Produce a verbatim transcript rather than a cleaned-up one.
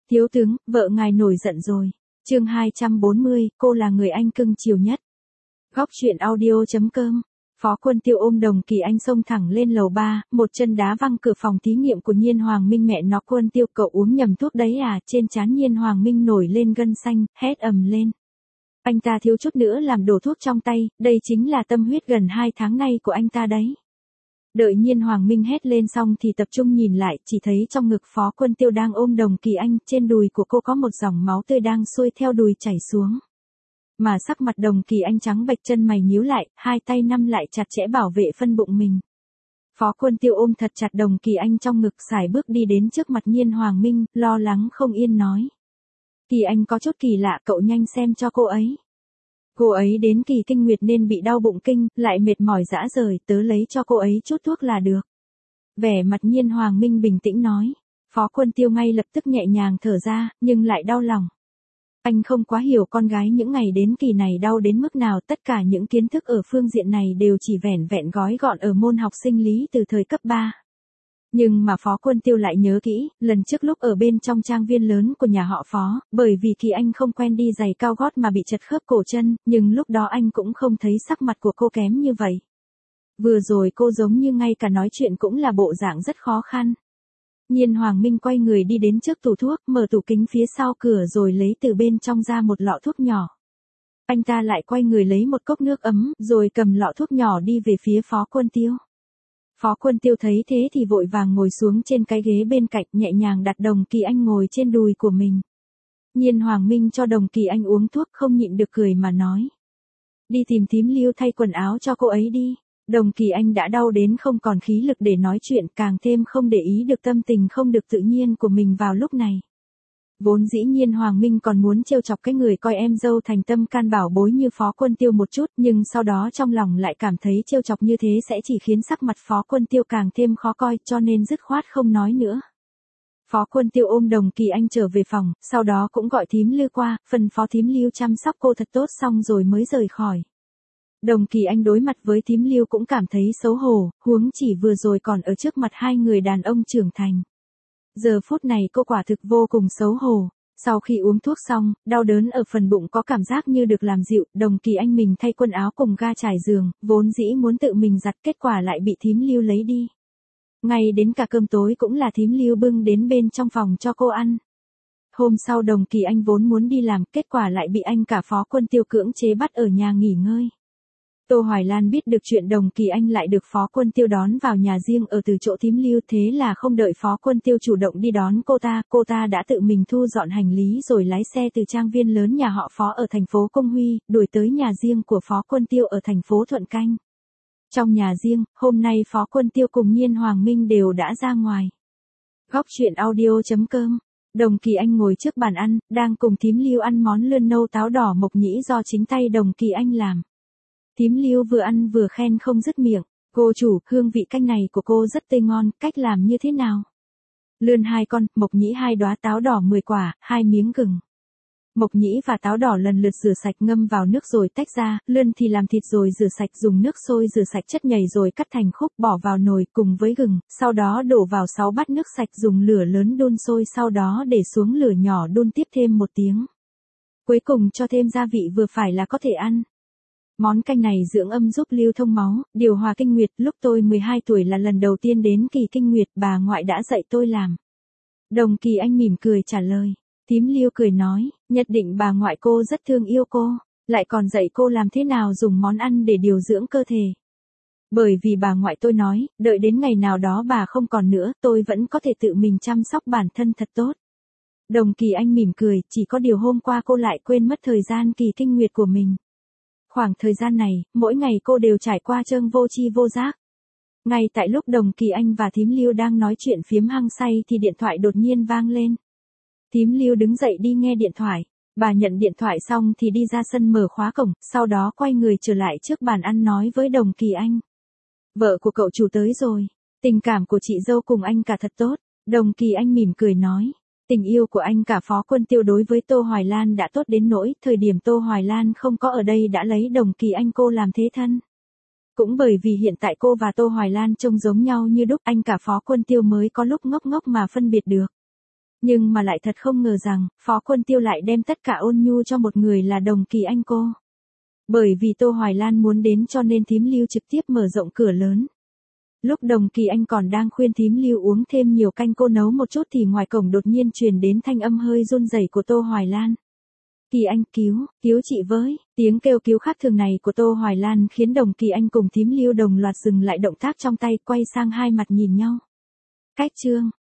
Thiếu tướng, vợ ngài nổi giận rồi. Chương hai trăm bốn mươi, cô là người anh cưng chiều nhất. Góc truyện audio.com. Phó Quân Tiêu ôm Đồng Kỳ Anh xông thẳng lên lầu ba, một chân đá văng cửa phòng thí nghiệm của Nhiên Hoàng Minh. Mẹ nó, Quân Tiêu, cậu uống nhầm thuốc đấy à? Trên trán Nhiên Hoàng Minh nổi lên gân xanh, hét ầm lên. Anh ta thiếu chút nữa làm đổ thuốc trong tay, đây chính là tâm huyết gần hai tháng nay của anh ta đấy. Đợi Nhiên Hoàng Minh hét lên xong thì tập trung nhìn lại, chỉ thấy trong ngực Phó Quân Tiêu đang ôm Đồng Kỳ Anh, trên đùi của cô có một dòng máu tươi đang xuôi theo đùi chảy xuống. Mà sắc mặt Đồng Kỳ Anh trắng bệch, chân mày nhíu lại, hai tay nắm lại chặt chẽ bảo vệ phân bụng mình. Phó Quân Tiêu ôm thật chặt Đồng Kỳ Anh trong ngực, sải bước đi đến trước mặt Nhiên Hoàng Minh, lo lắng không yên nói. Kỳ Anh có chút kỳ lạ, cậu nhanh xem cho cô ấy. Cô ấy đến kỳ kinh nguyệt nên bị đau bụng kinh, lại mệt mỏi rã rời, tớ lấy cho cô ấy chút thuốc là được. Vẻ mặt Nhiên Hoàng Minh bình tĩnh nói. Phó Quân Tiêu ngay lập tức nhẹ nhàng thở ra, nhưng lại đau lòng. Anh không quá hiểu con gái những ngày đến kỳ này đau đến mức nào, tất cả những kiến thức ở phương diện này đều chỉ vẻn vẹn gói gọn ở môn học sinh lý từ thời cấp ba. Nhưng mà Phó Quân Tiêu lại nhớ kỹ, lần trước lúc ở bên trong trang viên lớn của nhà họ Phó, bởi vì Kỳ Anh không quen đi giày cao gót mà bị chật khớp cổ chân, nhưng lúc đó anh cũng không thấy sắc mặt của cô kém như vậy. Vừa rồi cô giống như ngay cả nói chuyện cũng là bộ dạng rất khó khăn. Nhiên Hoàng Minh quay người đi đến trước tủ thuốc, mở tủ kính phía sau cửa rồi lấy từ bên trong ra một lọ thuốc nhỏ. Anh ta lại quay người lấy một cốc nước ấm, rồi cầm lọ thuốc nhỏ đi về phía Phó Quân Tiêu. Phó Quân Tiêu thấy thế thì vội vàng ngồi xuống trên cái ghế bên cạnh, nhẹ nhàng đặt Đồng Kỳ Anh ngồi trên đùi của mình. Nhiên Hoàng Minh cho Đồng Kỳ Anh uống thuốc, không nhịn được cười mà nói. Đi tìm thím Lưu thay quần áo cho cô ấy đi. Đồng Kỳ Anh đã đau đến không còn khí lực để nói chuyện, càng thêm không để ý được tâm tình không được tự nhiên của mình vào lúc này. Vốn dĩ Nhiên Hoàng Minh còn muốn trêu chọc cái người coi em dâu thành tâm can bảo bối như Phó Quân Tiêu một chút, nhưng sau đó trong lòng lại cảm thấy trêu chọc như thế sẽ chỉ khiến sắc mặt Phó Quân Tiêu càng thêm khó coi, cho nên dứt khoát không nói nữa. Phó Quân Tiêu ôm Đồng Kỳ Anh trở về phòng, sau đó cũng gọi thím Lưu qua, phân phó thím Lưu chăm sóc cô thật tốt xong rồi mới rời khỏi. Đồng Kỳ Anh đối mặt với thím Lưu cũng cảm thấy xấu hổ, huống chỉ vừa rồi còn ở trước mặt hai người đàn ông trưởng thành. Giờ phút này cô quả thực vô cùng xấu hổ. Sau khi uống thuốc xong, đau đớn ở phần bụng có cảm giác như được làm dịu, Đồng Kỳ Anh mình thay quần áo cùng ga trải giường, vốn dĩ muốn tự mình giặt, kết quả lại bị thím Lưu lấy đi. Ngay đến cả cơm tối cũng là thím Lưu bưng đến bên trong phòng cho cô ăn. Hôm sau Đồng Kỳ Anh vốn muốn đi làm, kết quả lại bị anh cả Phó Quân Tiêu cưỡng chế bắt ở nhà nghỉ ngơi. Tô Hoài Lan biết được chuyện Đồng Kỳ Anh lại được Phó Quân Tiêu đón vào nhà riêng ở từ chỗ thím Lưu, thế là không đợi Phó Quân Tiêu chủ động đi đón cô ta, cô ta đã tự mình thu dọn hành lý rồi lái xe từ trang viên lớn nhà họ Phó ở thành phố Công Huy, đuổi tới nhà riêng của Phó Quân Tiêu ở thành phố Thuận Canh. Trong nhà riêng, hôm nay Phó Quân Tiêu cùng Nhiên Hoàng Minh đều đã ra ngoài. Góc truyện audio.com. Đồng Kỳ Anh ngồi trước bàn ăn, đang cùng thím Lưu ăn món lươn nâu táo đỏ mộc nhĩ do chính tay Đồng Kỳ Anh làm. Thím Lưu vừa ăn vừa khen không dứt miệng. Cô chủ, hương vị canh này của cô rất tươi ngon, cách làm như thế nào? Lươn hai con, mộc nhĩ hai đóa, táo đỏ mười quả, hai miếng gừng. Mộc nhĩ và táo đỏ lần lượt rửa sạch ngâm vào nước rồi tách ra, lươn thì làm thịt rồi rửa sạch dùng nước sôi rửa sạch chất nhầy rồi cắt thành khúc bỏ vào nồi cùng với gừng, sau đó đổ vào sáu bát nước sạch dùng lửa lớn đun sôi, sau đó để xuống lửa nhỏ đun tiếp thêm một tiếng. Cuối cùng cho thêm gia vị vừa phải là có thể ăn. Món canh này dưỡng âm giúp lưu thông máu, điều hòa kinh nguyệt, lúc tôi mười hai tuổi là lần đầu tiên đến kỳ kinh nguyệt, bà ngoại đã dạy tôi làm. Đồng Kỳ Anh mỉm cười trả lời. Thím Lưu cười nói, nhất định bà ngoại cô rất thương yêu cô, lại còn dạy cô làm thế nào dùng món ăn để điều dưỡng cơ thể. Bởi vì bà ngoại tôi nói, đợi đến ngày nào đó bà không còn nữa, tôi vẫn có thể tự mình chăm sóc bản thân thật tốt. Đồng Kỳ Anh mỉm cười, chỉ có điều hôm qua cô lại quên mất thời gian kỳ kinh nguyệt của mình. Khoảng thời gian này, mỗi ngày cô đều trải qua trơn vô tri vô giác. Ngay tại lúc Đồng Kỳ Anh và thím Lưu đang nói chuyện phiếm hăng say thì điện thoại đột nhiên vang lên. Thím Lưu đứng dậy đi nghe điện thoại. Bà nhận điện thoại xong thì đi ra sân mở khóa cổng, sau đó quay người trở lại trước bàn ăn nói với Đồng Kỳ Anh. Vợ của cậu chủ tới rồi. Tình cảm của chị dâu cùng anh cả thật tốt. Đồng Kỳ Anh mỉm cười nói. Tình yêu của anh cả Phó Quân Tiêu đối với Tô Hoài Lan đã tốt đến nỗi, thời điểm Tô Hoài Lan không có ở đây đã lấy Đồng Kỳ Anh cô làm thế thân. Cũng bởi vì hiện tại cô và Tô Hoài Lan trông giống nhau như đúc, anh cả Phó Quân Tiêu mới có lúc ngốc ngốc mà phân biệt được. Nhưng mà lại thật không ngờ rằng, Phó Quân Tiêu lại đem tất cả ôn nhu cho một người là Đồng Kỳ Anh cô. Bởi vì Tô Hoài Lan muốn đến cho nên thím Lưu trực tiếp mở rộng cửa lớn. Lúc Đồng Kỳ Anh còn đang khuyên thím Lưu uống thêm nhiều canh cô nấu một chút thì ngoài cổng đột nhiên truyền đến thanh âm hơi run rẩy của Tô Hoài Lan. Kỳ Anh cứu, cứu chị với, tiếng kêu cứu khác thường này của Tô Hoài Lan khiến Đồng Kỳ Anh cùng thím Lưu đồng loạt dừng lại động tác trong tay, quay sang hai mặt nhìn nhau. Cách chương